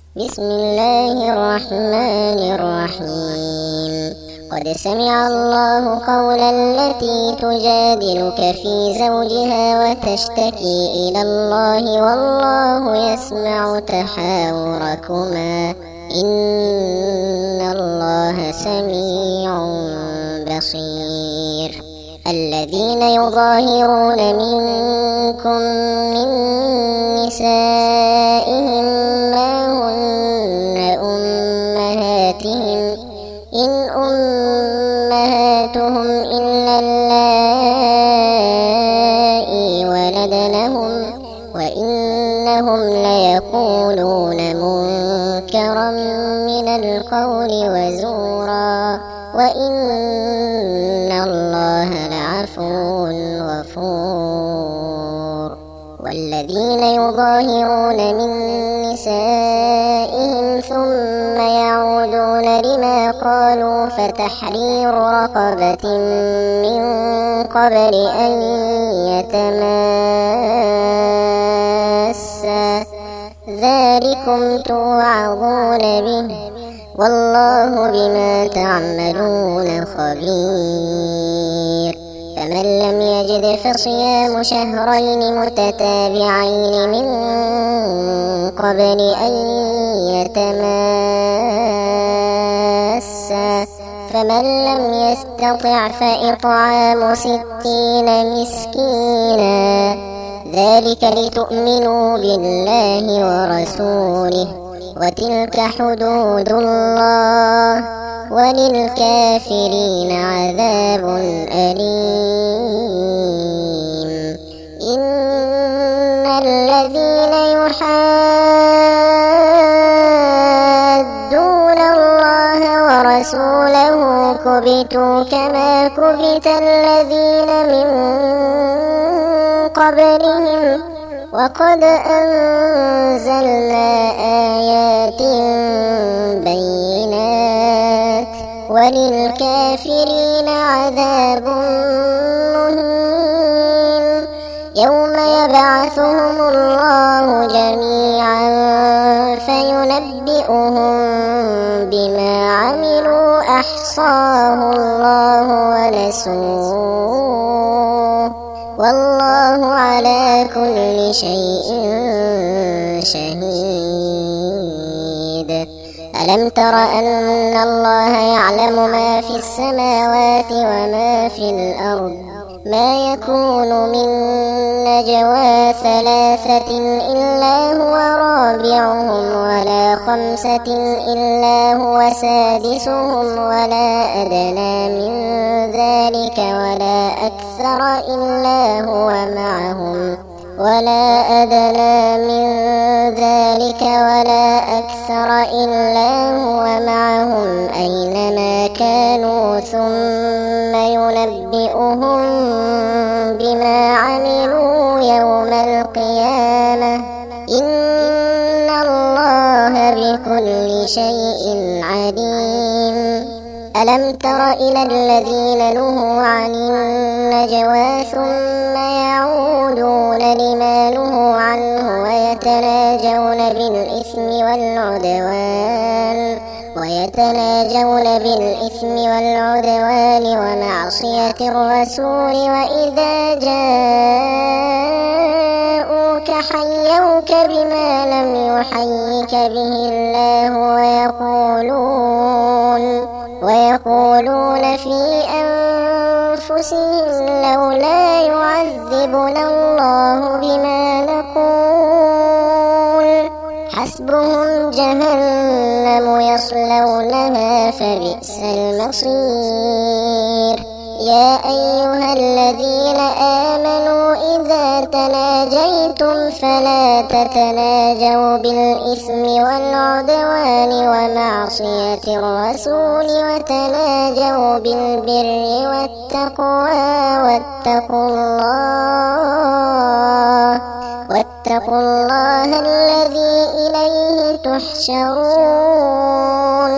بسم الله الرحمن الرحيم. قد سمع الله قول التي تجادلك في زوجها وتشتكي إلى الله والله يسمع تحاوركما إن الله سميع بصير. الذين يظاهرون منكم من نسائهم ما هن أمهاتهم إن أمهاتهم إلا اللائي ولدنهم وإنهم ليقولون منكرا من القول وزورا وإن الله لعفو غفور. والذين يظاهرون من نسائهم ثم يعودون لما قالوا فتحرير رقبة من قبل أن يتماسا ذلكم توعظون به والله بما تعملون خبير. فمن لم يجد فصيام شهرين متتابعين من قبل أن يتماسا فمن لم يستطع فإطعام 60 مسكينا ذلك لتؤمنوا بالله ورسوله وتلك حدود الله وللكافرين عذاب أليم. إن الذين يحادون الله ورسوله كبتوا كما كبت الذين من قبلهم وقد أنزلنا آيات بينات وللكافرين عذاب مهين. يوم يبعثهم الله جميعا فينبئهم بما عملوا أحصاه الله ونسوه والله على كل شيء شهيد. ألم تر أن الله يعلم ما في السماوات وما في الأرض ما يكون من نجوى 3 إلا هو رابعهم ولا 5 إلا هو سادسهم ولا أدنى من ذلك ولا أكثر إلا هو معهم ولا أدنى من ذلك ولا أكثر إلا هو معهم أينما كانوا ثم ينبئهم بما عملوا يوم القيامة إن الله بكل شيء عليم. ألم تر إلى الذين نهوا عن النجوى ثم يعودون لما نهوا عنه ويتناجون بالإثم والعدوان ومعصية الرسول وإذا جاءوك حيوك بما لم يحيك به الله ويقولون في أنفسهم لولا يعذبنا الله بما نقول حسبهم جهنم يصلونها فبئس المصير. يا أيها الذين آمنوا إذا تناجيتم فلا تتناجوا بالإثم والعدوان ومعصية الرسول وتناجوا بالبر والتقوى واتقوا الله الذي إليه تحشرون.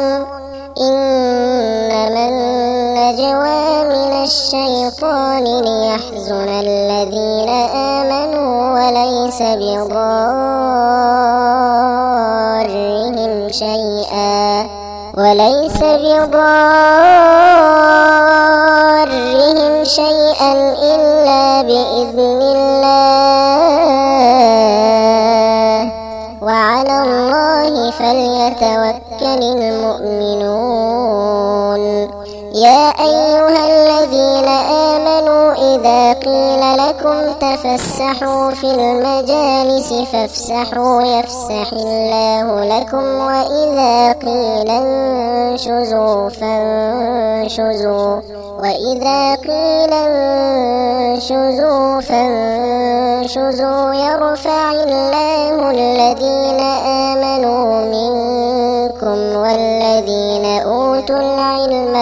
إنما النجوى من الشيطان ليحزن الذين آمنوا وليس بضارهم بهم شيئا وليس بضارهم شيئا إلا بإذن الله وعلى الله فليتوكل المؤمنون. يا أيها الذين آمنوا إذا قيل لكم تفسحوا في المجالس فافسحوا يفسح الله لكم وإذا قيل انشزوا فانشزوا يرفع الله الذين آمنوا منكم والذين أوتوا العلم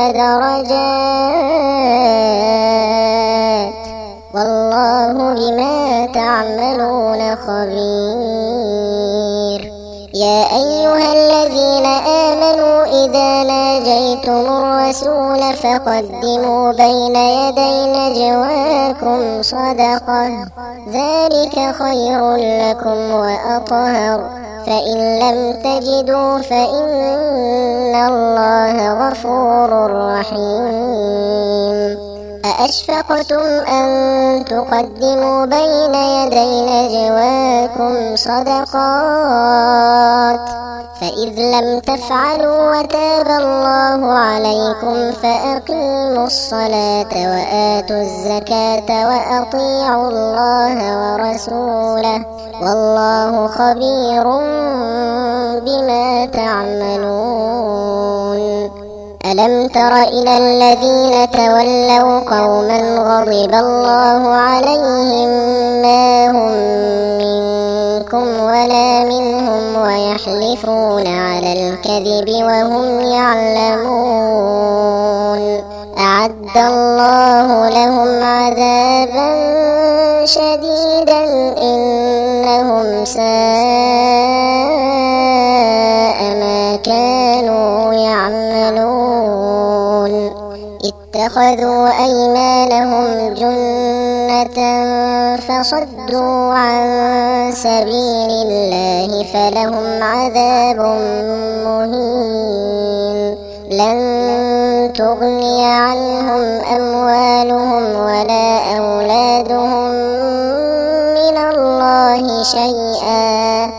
درجات والله بما تعملون خبير. يا أيها الذين آمنوا إذا ناجيتم الرسول فقدموا بين يدي نجواكم صدقة ذلك خير لكم وأطهر فإن لم تجدوا فإن الله غفور رحيم. أأشفقتم أن تقدموا بين يدي نجواكم صدقات فإذ لم تفعلوا وتاب الله عليكم فأقيموا الصلاة وآتوا الزكاة وأطيعوا الله ورسوله والله خبير بما تعملون. ألم تر إلى الذين تولوا قوما غضب الله عليهم ما هم منكم ولا منهم ويحلفون على الكذب وهم يعلمون أعد الله لهم عذابا شديدا إنهم ساء ما كانوا يعملون. اتخذوا أيمانهم جنة فصدوا عن سبيل الله فلهم عذاب مهين. لن تغني عنهم أموالهم ولا أولادهم من الله شيئا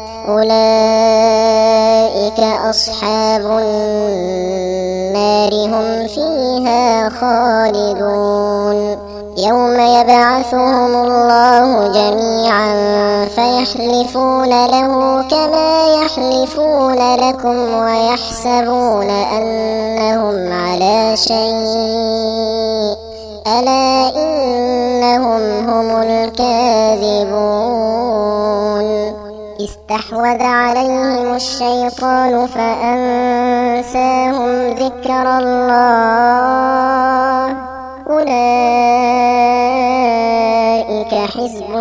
أولئك أصحاب النار هم فيها خالدون. يوم يبعثهم الله جميعا فيحلفون له كما يحلفون لكم ويحسبون أنهم على شيء ألا إنهم هم الكاذبون. استحوذ عليهم الشيطان فأنساهم ذكر الله أولئك حزب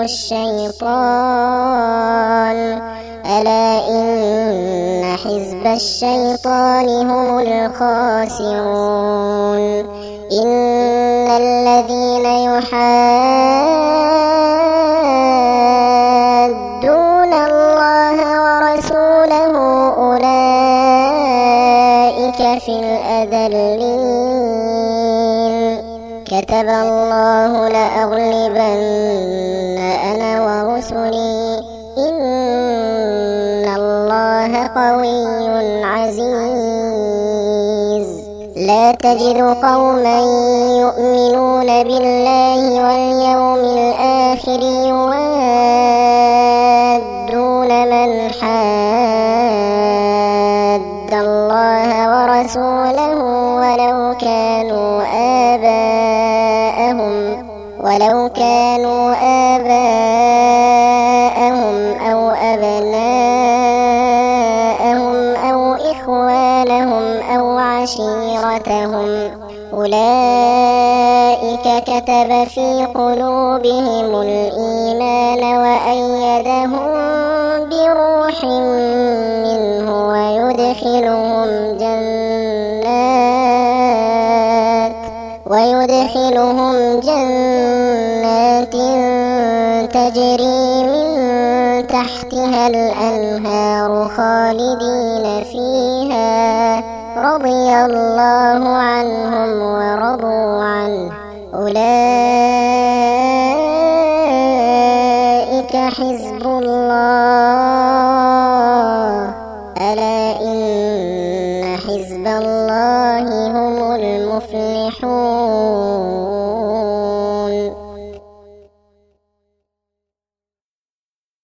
الشيطان ألا إن حزب الشيطان هم الخاسرون. إن الذين يحادون الله ورسوله أولئك في الأذلين. كتب الله لأغلبن أنا ورسلي إن الله قوي عزيز. لا تجد قوما يؤمنون بالله واليوم الآخر يوادون من حاد الله ورسوله ولو كانوا آباءهم أو أبناءهم أو إخوانهم أو عشيرتهم أولئك كتب في قلوبهم الإيمان وأيدهم بروح منه ويدخلهم جنات تجري من تحتها الأنهار خالدين فيها رضي الله عنهم ورضوا عنه أولئك حزب الله ألا إن حزب الله هم المفلحون.